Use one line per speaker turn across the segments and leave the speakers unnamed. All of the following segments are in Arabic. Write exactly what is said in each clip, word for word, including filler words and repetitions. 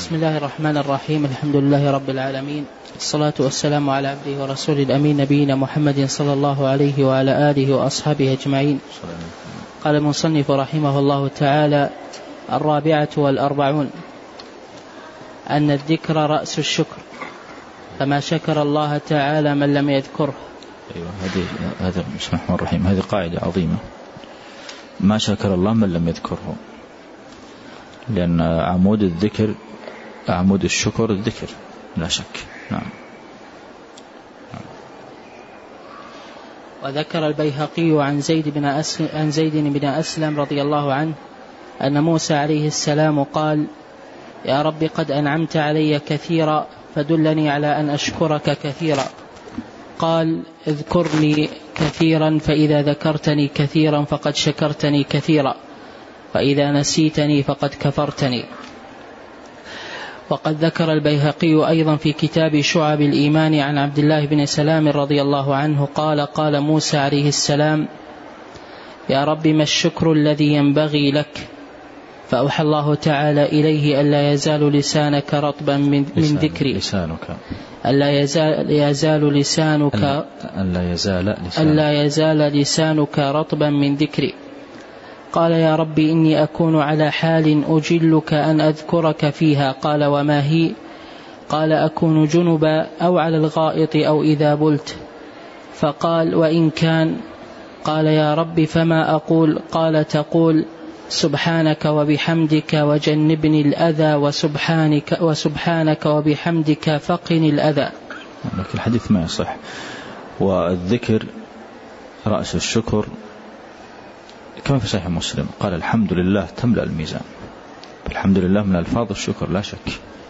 بسم الله الرحمن الرحيم. الحمد لله رب العالمين، الصلاة والسلام على عبده ورسول الأمين نبينا محمد صلى الله عليه وعلى آله وأصحابه أجمعين. قال المصنف رحمه الله تعالى: الرابعة والأربعون أن الذكر رأس الشكر، فما شكر الله تعالى من لم يذكره.
أيوة، هذه هذا بسم الله الرحمن الرحيم، هذه قاعدة عظيمة. ما شكر الله من لم يذكره، لأن عمود الذكر عمود الشكر الذكر لا شك. نعم.
وذكر البيهقي عن زيد بن أسلم, عن زيد بن أسلم رضي الله عنه أن موسى عليه السلام قال: يا رب قد أنعمت علي كثيرا فدلني على أن أشكرك كثيرا. قال: اذكرني كثيرا، فإذا ذكرتني كثيرا فقد شكرتني كثيرا، وإذا نسيتني فقد كفرتني. وقد ذكر البيهقي أيضا في كتاب شعب الإيمان عن عبد الله بن سلام رضي الله عنه قال: قال موسى عليه السلام: يا رب ما الشكر الذي ينبغي لك؟ فأوحى الله تعالى إليه ألا يزال لسانك رطبا من, من ذكري
لسانك
ألا يزال, يزال لسانك
ألا يزال لسانك,
ألا يزال لسانك رطبا من ذكري. قال: يا رب إني أكون على حال أجلك أن أذكرك فيها. قال: وما هي؟ قال: أكون جنبا أو على الغائط أو إذا بلت. فقال: وإن كان؟ قال: يا رب فما أقول؟ قال: تقول سبحانك وبحمدك وجنبني الأذى وسبحانك, وسبحانك وبحمدك فقني الأذى.
لكن الحديث ما يصح. والذكر رأس الشكر كما في صحيح مسلم قال: الحمد لله تملأ الميزان. الحمد لله من ألفاظ الشكر لا شك.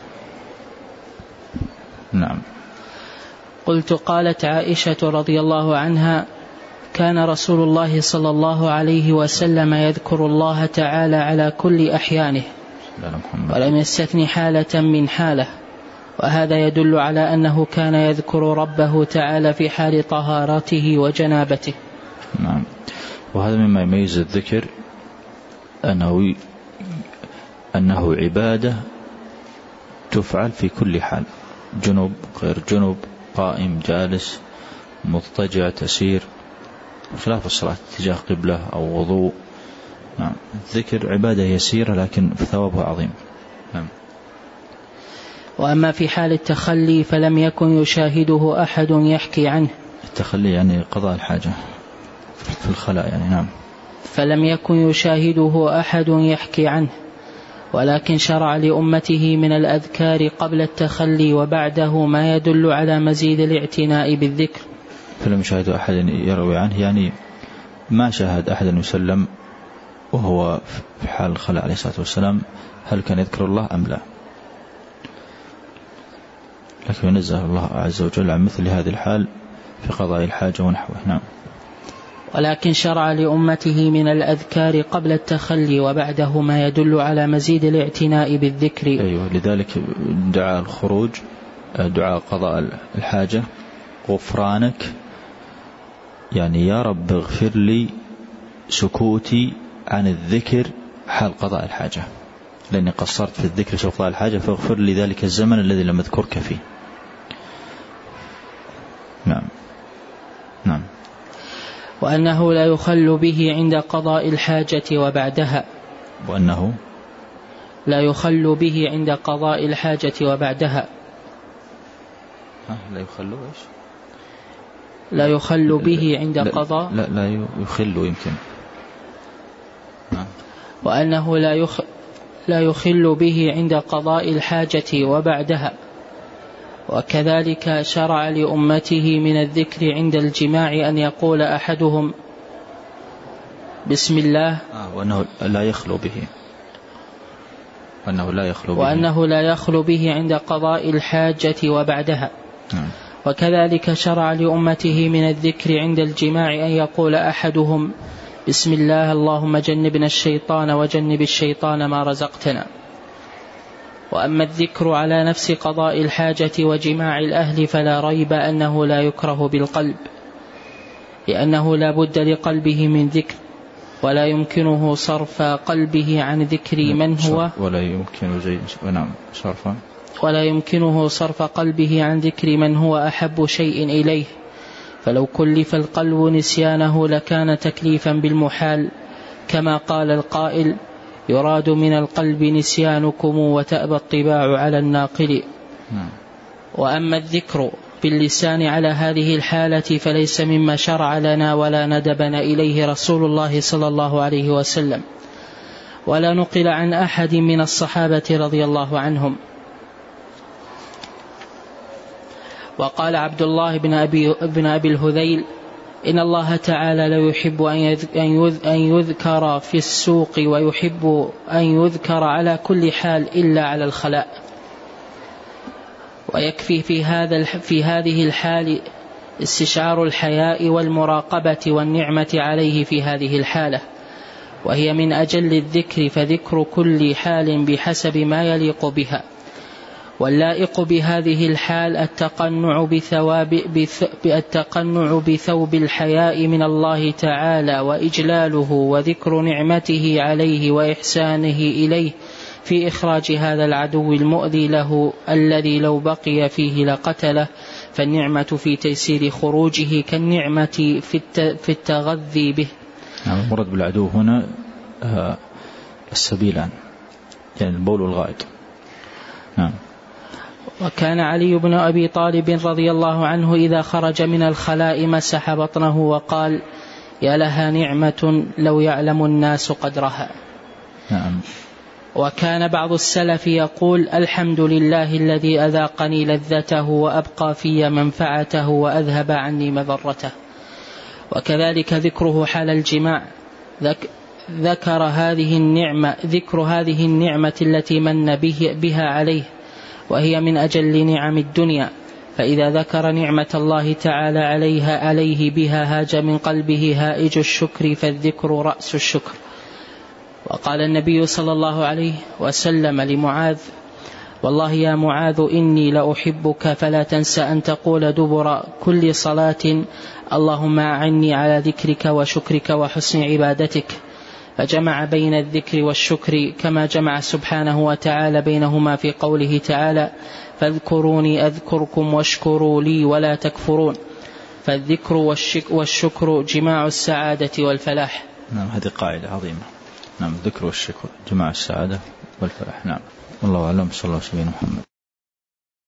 نعم.
قلت: قالت عائشة رضي الله عنها: كان رسول الله صلى الله عليه وسلم يذكر الله تعالى على كل أحيانه ولم يستثني حالة من حاله، وهذا يدل على أنه كان يذكر ربه تعالى في حال طهارته وجنابته.
نعم. وهذا مما يميز الذكر أنه أنه عبادة تفعل في كل حال، جنوب غير جنوب، قائم جالس مضطجع تسير، خلاف الصلاة اتجاه قبلة أو وضوء. نعم. الذكر عبادة يسيرة لكن ثوابها عظيم. نعم.
وأما في حال التخلي فلم يكن يشاهده أحد يحكي عنه.
التخلي يعني قضاء الحاجة في الخلاء يعني. نعم.
فلم يكن يشاهده أحد يحكي عنه، ولكن شرع لأمته من الأذكار قبل التخلي وبعده ما يدل على مزيد الاعتناء بالذكر.
فلم يشاهد أحد يروي عنه، يعني ما شاهد أحد يسلم وهو في حال الخلاء عليه الصلاة والسلام هل كان يذكر الله أم لا، لكن ينزه الله عز وجل عن مثل هذه الحال في قضاء الحاجة ونحوه. نعم.
ولكن شرع لأمته من الأذكار قبل التخلي وبعده ما يدل على مزيد الاعتناء بالذكر.
أيوة، لذلك دعاء الخروج، دعاء قضاء الحاجة، غفرانك، يعني يا رب اغفر لي سكوتي عن الذكر حال قضاء الحاجة، لأني قصرت في الذكر في قضاء الحاجة، فاغفر لي ذلك الزمن الذي لم أذكرك فيه. نعم. نعم.
وأنه لا يخل به عند قضاء الحاجة وبعدها.
وأنه
لا يخل به عند قضاء الحاجة وبعدها.
لا يخل إيش؟
لا يخل به عند قضاء
لا لا يخل يمكن.
وأنه لا يخ لا يخل به عند قضاء الحاجة وبعدها. وكذلك شرع لأمته من الذكر عند الجماع أن يقول أحدهم بسم الله،
آه وأنه لا يخلو به وأنه لا يخلو به
وأنه لا يخلو به عند قضاء الحاجة وبعدها.
نعم.
وكذلك شرع لأمته من الذكر عند الجماع أن يقول أحدهم بسم الله اللهم جنبنا الشيطان وجنب الشيطان ما رزقتنا. وأما الذكر على نفس قضاء الحاجة وجماع الأهل فلا ريب أنه لا يكره بالقلب، لأنه لا بد لقلبه من ذكر، ولا يمكنه صرف قلبه عن ذكر من هو
ولا يمكن زي نعم صرف
ولا يمكنه صرف قلبه عن ذكر من هو أحب شيء إليه، فلو كلف القلب نسيانه لكان تكليفا بالمحال، كما قال القائل: يراد من القلب نسيانكم وتأبى الطباع على الناقل. وأما الذكر باللسان على هذه الحالة فليس مما شرع لنا ولا ندبنا إليه رسول الله صلى الله عليه وسلم، ولا نقل عن أحد من الصحابة رضي الله عنهم. وقال عبد الله بن أبي, بن أبي الهذيل: إن الله تعالى لا يحب أن يذكر في السوق ويحب أن يذكر على كل حال إلا على الخلاء. ويكفي في, هذا في هذه الحال استشعار الحياء والمراقبة والنعمة عليه في هذه الحالة، وهي من أجل الذكر، فذكر كل حال بحسب ما يليق بها. واللائق بهذه الحال التقنع بثواب التقنع بثوب الحياء من الله تعالى وإجلاله وذكر نعمته عليه وإحسانه إليه في إخراج هذا العدو المؤذي له الذي لو بقي فيه لقتله، فالنعمة في تيسير خروجه كالنعمة في التغذي به.
نعم، المراد بالعدو هنا السبيلان، يعني البول والغائط. نعم.
وكان علي بن أبي طالب رضي الله عنه إذا خرج من الخلاء مسح بطنه وقال: يا لها نعمة لو يعلم الناس قدرها.
نعم.
وكان بعض السلف يقول: الحمد لله الذي أذاقني لذته وأبقى في منفعته وأذهب عني مضرته. وكذلك ذكره حال الجماع، ذك ذكر هذه النعمة ذكر هذه النعمة التي من به بها عليه، وهي من أجل نعم الدنيا، فإذا ذكر نعمة الله تعالى عليها عليه بها هاج من قلبه هائج الشكر، فالذكر رأس الشكر. وقال النبي صلى الله عليه وسلم لمعاذ: والله يا معاذ إني لأحبك فلا تنس أن تقول دبر كل صلاة: اللهم أعني على ذكرك وشكرك وحسن عبادتك. فجمع بين الذكر والشكر كما جمع سبحانه وتعالى بينهما في قوله تعالى: فاذكروني أذكركم واشكروا لي ولا تكفرون. فالذكر والشكر جماع السعادة والفلاح.
نعم، هذه قاعدة عظيمة. نعم، الذكر والشكر جماع السعادة والفلاح. نعم، والله أعلم. صلى الله عليه وسلم.